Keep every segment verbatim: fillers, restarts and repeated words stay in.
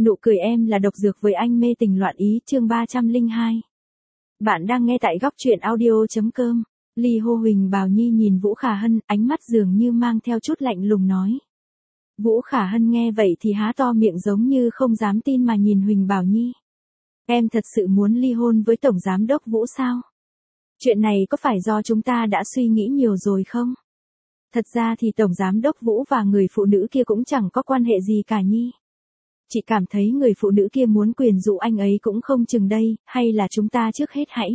Nụ cười em là độc dược với anh mê tình loạn ý chương ba trăm lẻ hai. Bạn đang nghe tại góc truyện audio.com. Ly hô Huỳnh Bào Nhi nhìn Vũ Khả Hân, ánh mắt dường như mang theo chút lạnh lùng nói. Vũ Khả Hân nghe vậy thì há to miệng giống như không dám tin mà nhìn Huỳnh Bào Nhi. Em thật sự muốn ly hôn với Tổng Giám đốc Vũ sao? Chuyện này có phải do chúng ta đã suy nghĩ nhiều rồi không? Thật ra thì Tổng Giám đốc Vũ và người phụ nữ kia cũng chẳng có quan hệ gì cả Nhi. Chị cảm thấy người phụ nữ kia muốn quyền dụ anh ấy cũng không chừng đây, hay là chúng ta trước hết hãy.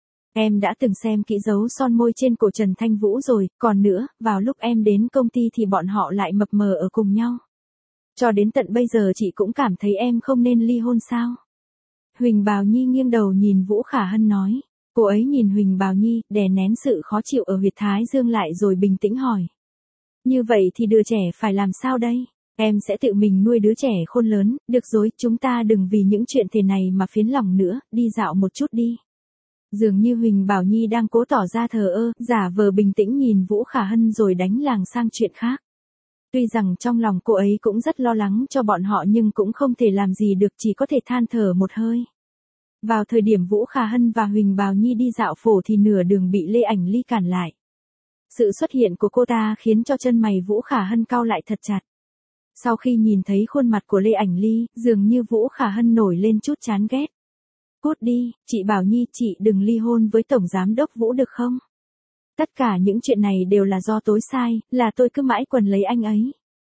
Em đã từng xem kỹ dấu son môi trên cổ Trần Thanh Vũ rồi, còn nữa, vào lúc em đến công ty thì bọn họ lại mập mờ ở cùng nhau. Cho đến tận bây giờ chị cũng cảm thấy em không nên ly hôn sao? Huỳnh Bào Nhi nghiêng đầu nhìn Vũ Khả Hân nói. Cô ấy nhìn Huỳnh Bào Nhi, đè nén sự khó chịu ở huyệt thái dương lại rồi bình tĩnh hỏi. Như vậy thì đứa trẻ phải làm sao đây? Em sẽ tự mình nuôi đứa trẻ khôn lớn, được rồi, chúng ta đừng vì những chuyện thế này mà phiến lòng nữa, đi dạo một chút đi. Dường như Huỳnh Bào Nhi đang cố tỏ ra thờ ơ, giả vờ bình tĩnh nhìn Vũ Khả Hân rồi đánh làng sang chuyện khác. Tuy rằng trong lòng cô ấy cũng rất lo lắng cho bọn họ nhưng cũng không thể làm gì được, chỉ có thể than thở một hơi. Vào thời điểm Vũ Khả Hân và Huỳnh Bào Nhi đi dạo phổ thì nửa đường bị Lê Ảnh Ly cản lại. Sự xuất hiện của cô ta khiến cho chân mày Vũ Khả Hân cau lại thật chặt. Sau khi nhìn thấy khuôn mặt của Lê Ảnh Ly, dường như Vũ Khả Hân nổi lên chút chán ghét. Cút đi, chị Bảo Nhi, chị đừng ly hôn với Tổng Giám đốc Vũ được không? Tất cả những chuyện này đều là do tối sai, là tôi cứ mãi quần lấy anh ấy.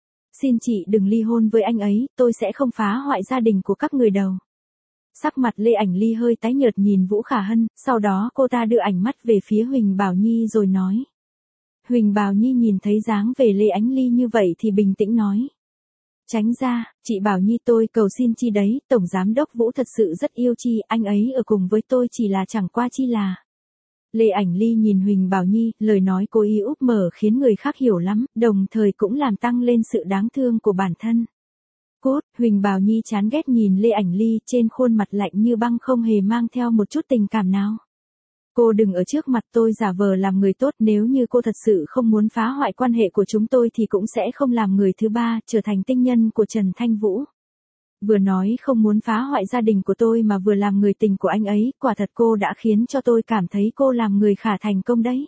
Xin chị đừng ly hôn với anh ấy, tôi sẽ không phá hoại gia đình của các người đâu. Sắc mặt Lê Ảnh Ly hơi tái nhợt nhìn Vũ Khả Hân, sau đó cô ta đưa ánh mắt về phía Huỳnh Bào Nhi rồi nói. Huỳnh Bào Nhi nhìn thấy dáng về Lê Ánh Ly như vậy thì bình tĩnh nói. Tránh ra, chị Bảo Nhi tôi cầu xin chi đấy, Tổng Giám đốc Vũ thật sự rất yêu chi, anh ấy ở cùng với tôi chỉ là chẳng qua chi là. Lê Ảnh Ly nhìn Huỳnh Bào Nhi, lời nói cô y úp mở khiến người khác hiểu lắm, đồng thời cũng làm tăng lên sự đáng thương của bản thân. Cốt, Huỳnh Bào Nhi chán ghét nhìn Lê Ảnh Ly, trên khuôn mặt lạnh như băng không hề mang theo một chút tình cảm nào. Cô đừng ở trước mặt tôi giả vờ làm người tốt, nếu như cô thật sự không muốn phá hoại quan hệ của chúng tôi thì cũng sẽ không làm người thứ ba, trở thành tinh nhân của Trần Thanh Vũ. Vừa nói không muốn phá hoại gia đình của tôi mà vừa làm người tình của anh ấy, quả thật cô đã khiến cho tôi cảm thấy cô làm người khả thành công đấy.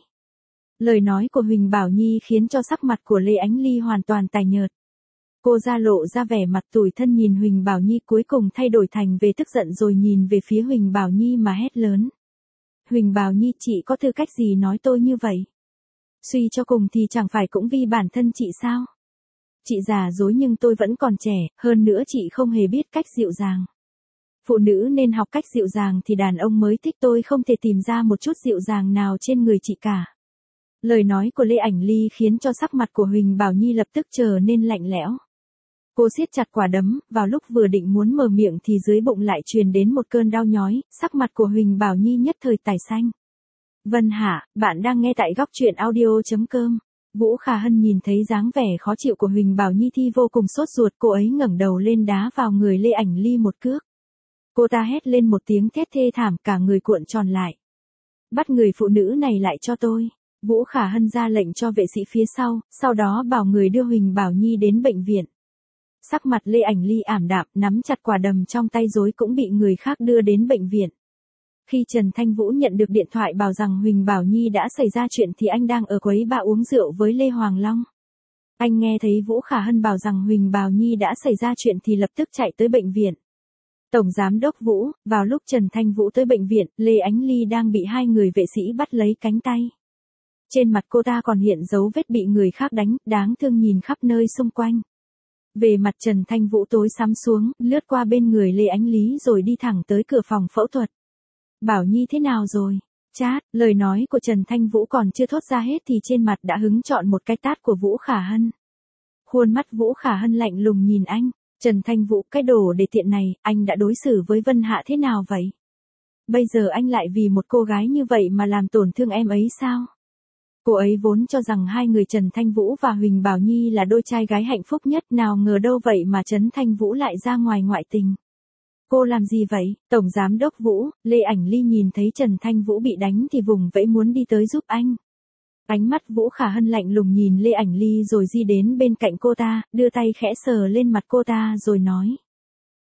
Lời nói của Huỳnh Bào Nhi khiến cho sắc mặt của Lê Ánh Ly hoàn toàn tái nhợt. Cô ra lộ ra vẻ mặt tủi thân nhìn Huỳnh Bào Nhi, cuối cùng thay đổi thành về tức giận rồi nhìn về phía Huỳnh Bào Nhi mà hét lớn. Huỳnh Bào Nhi, chị có tư cách gì nói tôi như vậy? Suy cho cùng thì chẳng phải cũng vì bản thân chị sao? Chị già dối nhưng tôi vẫn còn trẻ, hơn nữa chị không hề biết cách dịu dàng. Phụ nữ nên học cách dịu dàng thì đàn ông mới thích, tôi không thể tìm ra một chút dịu dàng nào trên người chị cả. Lời nói của Lê Ảnh Ly khiến cho sắc mặt của Huỳnh Bào Nhi lập tức trở nên lạnh lẽo. Cô siết chặt quả đấm, vào lúc vừa định muốn mở miệng thì dưới bụng lại truyền đến một cơn đau nhói, sắc mặt của Huỳnh Bào Nhi nhất thời tái xanh. Vân Hạ, bạn đang nghe tại góc truyện audio.com. Vũ Khả Hân nhìn thấy dáng vẻ khó chịu của Huỳnh Bào Nhi thì vô cùng sốt ruột, cô ấy ngẩng đầu lên đá vào người Lê Ảnh Ly một cước. Cô ta hét lên một tiếng thét thê thảm, cả người cuộn tròn lại. Bắt người phụ nữ này lại cho tôi. Vũ Khả Hân ra lệnh cho vệ sĩ phía sau, sau đó bảo người đưa Huỳnh Bào Nhi đến bệnh viện. Sắc mặt Lê Ảnh Ly ảm đạm, nắm chặt quả đầm trong tay rồi cũng bị người khác đưa đến bệnh viện. Khi Trần Thanh Vũ nhận được điện thoại bảo rằng Huỳnh Bào Nhi đã xảy ra chuyện thì anh đang ở quấy ba uống rượu với Lê Hoàng Long. Anh nghe thấy Vũ Khả Hân bảo rằng Huỳnh Bào Nhi đã xảy ra chuyện thì lập tức chạy tới bệnh viện. Tổng Giám đốc Vũ, vào lúc Trần Thanh Vũ tới bệnh viện, Lê Ánh Ly đang bị hai người vệ sĩ bắt lấy cánh tay. Trên mặt cô ta còn hiện dấu vết bị người khác đánh, đáng thương nhìn khắp nơi xung quanh. Về mặt Trần Thanh Vũ tối sắm xuống, lướt qua bên người Lê Ánh Lý rồi đi thẳng tới cửa phòng phẫu thuật. Bảo Nhi thế nào rồi? Chát, lời nói của Trần Thanh Vũ còn chưa thốt ra hết thì trên mặt đã hứng chọn một cái tát của Vũ Khả Hân. Khuôn mắt Vũ Khả Hân lạnh lùng nhìn anh. Trần Thanh Vũ, cái đồ đề tiện này, anh đã đối xử với Vân Hạ thế nào vậy? Bây giờ anh lại vì một cô gái như vậy mà làm tổn thương em ấy sao? Cô ấy vốn cho rằng hai người Trần Thanh Vũ và Huỳnh Bào Nhi là đôi trai gái hạnh phúc nhất, nào ngờ đâu vậy mà Trần Thanh Vũ lại ra ngoài ngoại tình. Cô làm gì vậy? Tổng Giám đốc Vũ, Lê Ảnh Ly nhìn thấy Trần Thanh Vũ bị đánh thì vùng vẫy muốn đi tới giúp anh. Ánh mắt Vũ Khả Hân lạnh lùng nhìn Lê Ảnh Ly rồi di đến bên cạnh cô ta, đưa tay khẽ sờ lên mặt cô ta rồi nói.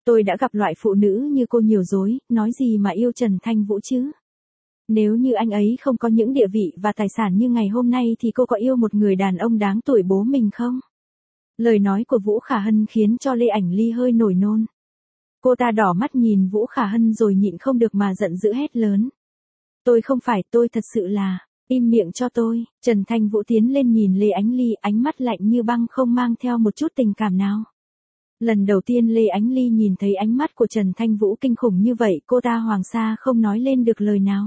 Tôi đã gặp loại phụ nữ như cô nhiều rồi, nói gì mà yêu Trần Thanh Vũ chứ? Nếu như anh ấy không có những địa vị và tài sản như ngày hôm nay thì cô có yêu một người đàn ông đáng tuổi bố mình không? Lời nói của Vũ Khả Hân khiến cho Lê Ảnh Ly hơi nổi nôn. Cô ta đỏ mắt nhìn Vũ Khả Hân rồi nhịn không được mà giận dữ hét lớn. Tôi không phải, tôi thật sự là, im miệng cho tôi. Trần Thanh Vũ tiến lên nhìn Lê Ánh Ly, ánh mắt lạnh như băng không mang theo một chút tình cảm nào. Lần đầu tiên Lê Ánh Ly nhìn thấy ánh mắt của Trần Thanh Vũ kinh khủng như vậy, cô ta hoàng sa không nói lên được lời nào.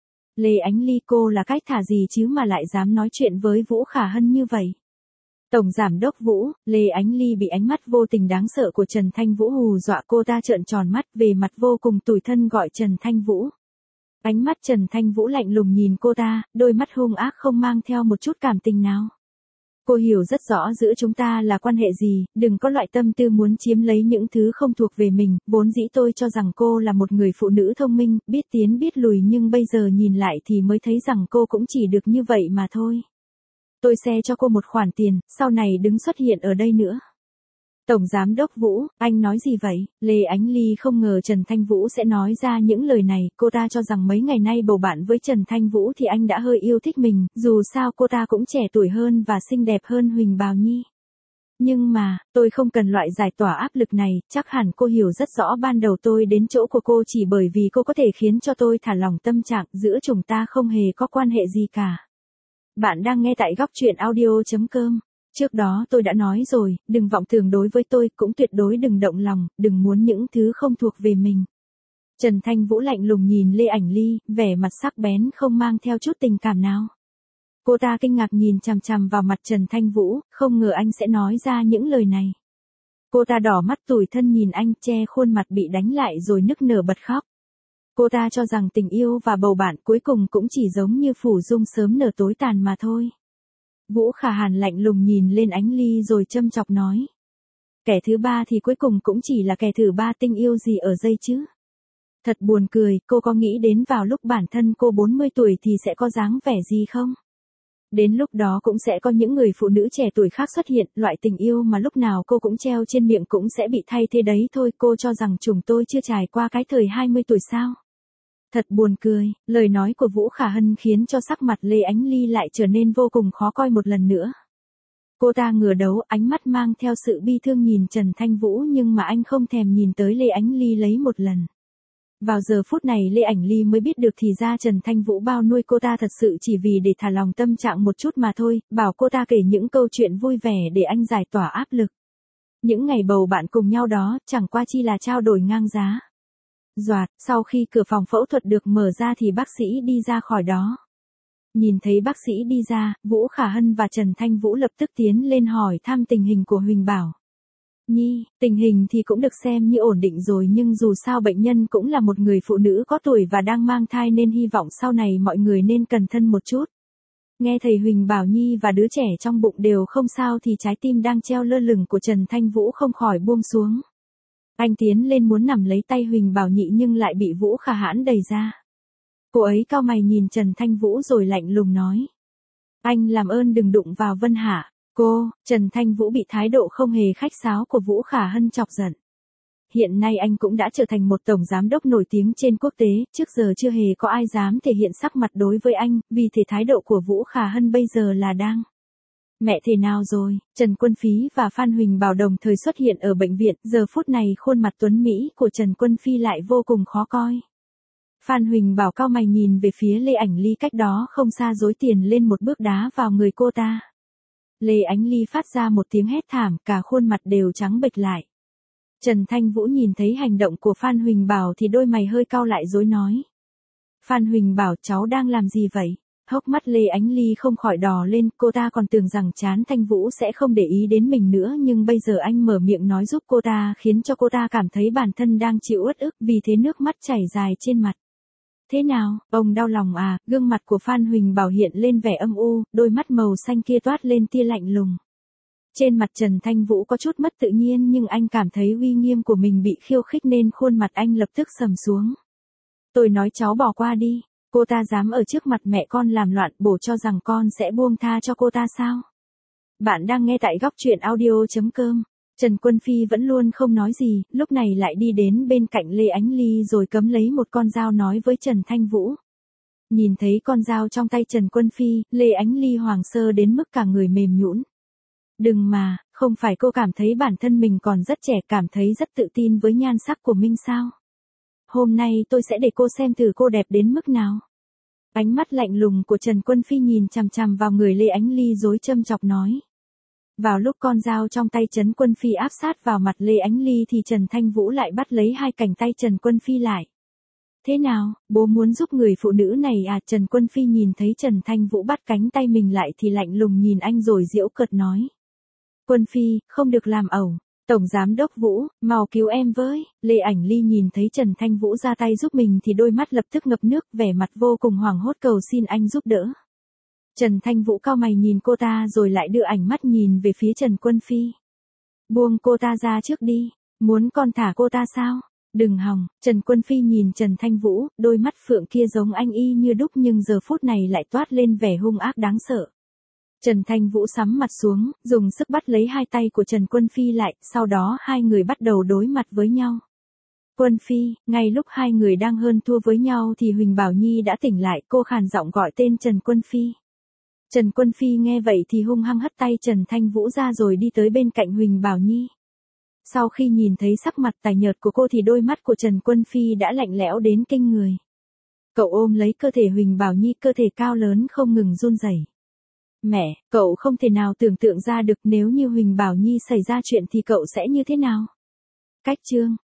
Lê Ánh Ly, cô là cách thả gì chứ mà lại dám nói chuyện với Vũ Khả Hân như vậy? Tổng Giám đốc Vũ, Lê Ánh Ly bị ánh mắt vô tình đáng sợ của Trần Thanh Vũ hù dọa, cô ta trợn tròn mắt về mặt vô cùng tủi thân gọi Trần Thanh Vũ. Ánh mắt Trần Thanh Vũ lạnh lùng nhìn cô ta, đôi mắt hung ác không mang theo một chút cảm tình nào. Cô hiểu rất rõ giữa chúng ta là quan hệ gì, đừng có loại tâm tư muốn chiếm lấy những thứ không thuộc về mình, vốn dĩ tôi cho rằng cô là một người phụ nữ thông minh, biết tiến biết lùi nhưng bây giờ nhìn lại thì mới thấy rằng cô cũng chỉ được như vậy mà thôi. Tôi xe cho cô một khoản tiền, sau này đừng xuất hiện ở đây nữa. Tổng Giám đốc Vũ, anh nói gì vậy? Lê Ánh Ly không ngờ Trần Thanh Vũ sẽ nói ra những lời này, cô ta cho rằng mấy ngày nay bầu bạn với Trần Thanh Vũ thì anh đã hơi yêu thích mình, dù sao cô ta cũng trẻ tuổi hơn và xinh đẹp hơn Huỳnh Bào Nhi. Nhưng mà, tôi không cần loại giải tỏa áp lực này, chắc hẳn cô hiểu rất rõ ban đầu tôi đến chỗ của cô chỉ bởi vì cô có thể khiến cho tôi thả lỏng tâm trạng, giữa chúng ta không hề có quan hệ gì cả. Bạn đang nghe tại góc truyện audio chấm com. Trước đó tôi đã nói rồi, đừng vọng tưởng đối với tôi, cũng tuyệt đối đừng động lòng, đừng muốn những thứ không thuộc về mình. Trần Thanh Vũ lạnh lùng nhìn Lê Ảnh Ly, vẻ mặt sắc bén không mang theo chút tình cảm nào. Cô ta kinh ngạc nhìn chằm chằm vào mặt Trần Thanh Vũ, không ngờ anh sẽ nói ra những lời này. Cô ta đỏ mắt tủi thân nhìn anh, che khuôn mặt bị đánh lại rồi nức nở bật khóc. Cô ta cho rằng tình yêu và bầu bạn cuối cùng cũng chỉ giống như phủ dung sớm nở tối tàn mà thôi. Vũ Khả Hàn lạnh lùng nhìn lên Ánh Ly rồi châm chọc nói. Kẻ thứ ba thì cuối cùng cũng chỉ là kẻ thứ ba, tình yêu gì ở dây chứ. Thật buồn cười, cô có nghĩ đến vào lúc bản thân cô bốn mươi tuổi thì sẽ có dáng vẻ gì không? Đến lúc đó cũng sẽ có những người phụ nữ trẻ tuổi khác xuất hiện, loại tình yêu mà lúc nào cô cũng treo trên miệng cũng sẽ bị thay thế đấy thôi. Cô cho rằng chúng tôi chưa trải qua cái thời hai mươi tuổi sao? Thật buồn cười, lời nói của Vũ Khả Hân khiến cho sắc mặt Lê Ánh Ly lại trở nên vô cùng khó coi một lần nữa. Cô ta ngửa đầu, ánh mắt mang theo sự bi thương nhìn Trần Thanh Vũ nhưng mà anh không thèm nhìn tới Lê Ánh Ly lấy một lần. Vào giờ phút này Lê Ảnh Ly mới biết được thì ra Trần Thanh Vũ bao nuôi cô ta thật sự chỉ vì để thả lòng tâm trạng một chút mà thôi, bảo cô ta kể những câu chuyện vui vẻ để anh giải tỏa áp lực. Những ngày bầu bạn cùng nhau đó, chẳng qua chi là trao đổi ngang giá. Doạt, sau khi cửa phòng phẫu thuật được mở ra thì bác sĩ đi ra khỏi đó. Nhìn thấy bác sĩ đi ra, Vũ Khả Hân và Trần Thanh Vũ lập tức tiến lên hỏi thăm tình hình của Huỳnh Bảo Nhi. Tình hình thì cũng được xem như ổn định rồi nhưng dù sao bệnh nhân cũng là một người phụ nữ có tuổi và đang mang thai nên hy vọng sau này mọi người nên cẩn thận một chút. Nghe thầy Huỳnh Bảo Nhi và đứa trẻ trong bụng đều không sao thì trái tim đang treo lơ lửng của Trần Thanh Vũ không khỏi buông xuống. Anh tiến lên muốn nắm lấy tay Huỳnh Bảo Nhị nhưng lại bị Vũ Khả Hãn đẩy ra. Cô ấy cau mày nhìn Trần Thanh Vũ rồi lạnh lùng nói. Anh làm ơn đừng đụng vào Vân Hạ. Cô, Trần Thanh Vũ bị thái độ không hề khách sáo của Vũ Khả Hân chọc giận. Hiện nay anh cũng đã trở thành một tổng giám đốc nổi tiếng trên quốc tế, trước giờ chưa hề có ai dám thể hiện sắc mặt đối với anh, vì thế thái độ của Vũ Khả Hân bây giờ là đang. Mẹ thế nào rồi? Trần Quân Phí và Phan Huỳnh Bảo đồng thời xuất hiện ở bệnh viện, giờ phút này khuôn mặt tuấn Mỹ của Trần Quân Phi lại vô cùng khó coi. Phan Huỳnh Bảo cau mày nhìn về phía Lê Ảnh Ly cách đó không xa rối tiền lên một bước đá vào người cô ta. Lê Ánh Ly phát ra một tiếng hét thảm, cả khuôn mặt đều trắng bệch lại. Trần Thanh Vũ nhìn thấy hành động của Phan Huỳnh Bảo thì đôi mày hơi cau lại rồi nói. Phan Huỳnh Bảo, cháu đang làm gì vậy? Hốc mắt Lê Ánh Ly không khỏi đỏ lên, cô ta còn tưởng rằng Trán Thanh Vũ sẽ không để ý đến mình nữa nhưng bây giờ anh mở miệng nói giúp cô ta khiến cho cô ta cảm thấy bản thân đang chịu uất ức, vì thế nước mắt chảy dài trên mặt. Thế nào, ông đau lòng à? Gương mặt của Phan Huỳnh Bảo hiện lên vẻ âm u, đôi mắt màu xanh kia toát lên tia lạnh lùng. Trên mặt Trần Thanh Vũ có chút mất tự nhiên nhưng anh cảm thấy uy nghiêm của mình bị khiêu khích nên khuôn mặt anh lập tức sầm xuống. Tôi nói cháu bỏ qua đi. Cô ta dám ở trước mặt mẹ con làm loạn, bố cho rằng con sẽ buông tha cho cô ta sao? Bạn đang nghe tại góc truyện audio chấm com. Trần Quân Phi vẫn luôn không nói gì, lúc này lại đi đến bên cạnh Lê Ánh Ly rồi cấm lấy một con dao nói với Trần Thanh Vũ. Nhìn thấy con dao trong tay Trần Quân Phi, Lê Ánh Ly hoảng sơ đến mức cả người mềm nhũn. Đừng mà, không phải cô cảm thấy bản thân mình còn rất trẻ, cảm thấy rất tự tin với nhan sắc của mình sao? Hôm nay tôi sẽ để cô xem thử cô đẹp đến mức nào. Ánh mắt lạnh lùng của Trần Quân Phi nhìn chằm chằm vào người Lê Ánh Ly rồi châm chọc nói. Vào lúc con dao trong tay Trần Quân Phi áp sát vào mặt Lê Ánh Ly thì Trần Thanh Vũ lại bắt lấy hai cánh tay Trần Quân Phi lại. Thế nào, bố muốn giúp người phụ nữ này à? Trần Quân Phi nhìn thấy Trần Thanh Vũ bắt cánh tay mình lại thì lạnh lùng nhìn anh rồi giễu cợt nói. Quân Phi, không được làm ẩu. Tổng Giám Đốc Vũ, mau cứu em với. Lê Ảnh Ly nhìn thấy Trần Thanh Vũ ra tay giúp mình thì đôi mắt lập tức ngập nước, vẻ mặt vô cùng hoảng hốt cầu xin anh giúp đỡ. Trần Thanh Vũ cau mày nhìn cô ta rồi lại đưa ánh mắt nhìn về phía Trần Quân Phi. Buông cô ta ra trước đi, muốn con thả cô ta sao? Đừng hòng. Trần Quân Phi nhìn Trần Thanh Vũ, đôi mắt phượng kia giống anh y như đúc nhưng giờ phút này lại toát lên vẻ hung ác đáng sợ. Trần Thanh Vũ sắm mặt xuống, dùng sức bắt lấy hai tay của Trần Quân Phi lại, sau đó hai người bắt đầu đối mặt với nhau. Quân Phi, ngay lúc hai người đang hơn thua với nhau thì Huỳnh Bảo Nhi đã tỉnh lại, cô khàn giọng gọi tên Trần Quân Phi. Trần Quân Phi nghe vậy thì hung hăng hất tay Trần Thanh Vũ ra rồi đi tới bên cạnh Huỳnh Bảo Nhi. Sau khi nhìn thấy sắc mặt tái nhợt của cô thì đôi mắt của Trần Quân Phi đã lạnh lẽo đến kinh người. Cậu ôm lấy cơ thể Huỳnh Bảo Nhi, cơ thể cao lớn không ngừng run rẩy. Mẹ, cậu không thể nào tưởng tượng ra được nếu như Huỳnh Bảo Nhi xảy ra chuyện thì cậu sẽ như thế nào. Cách chương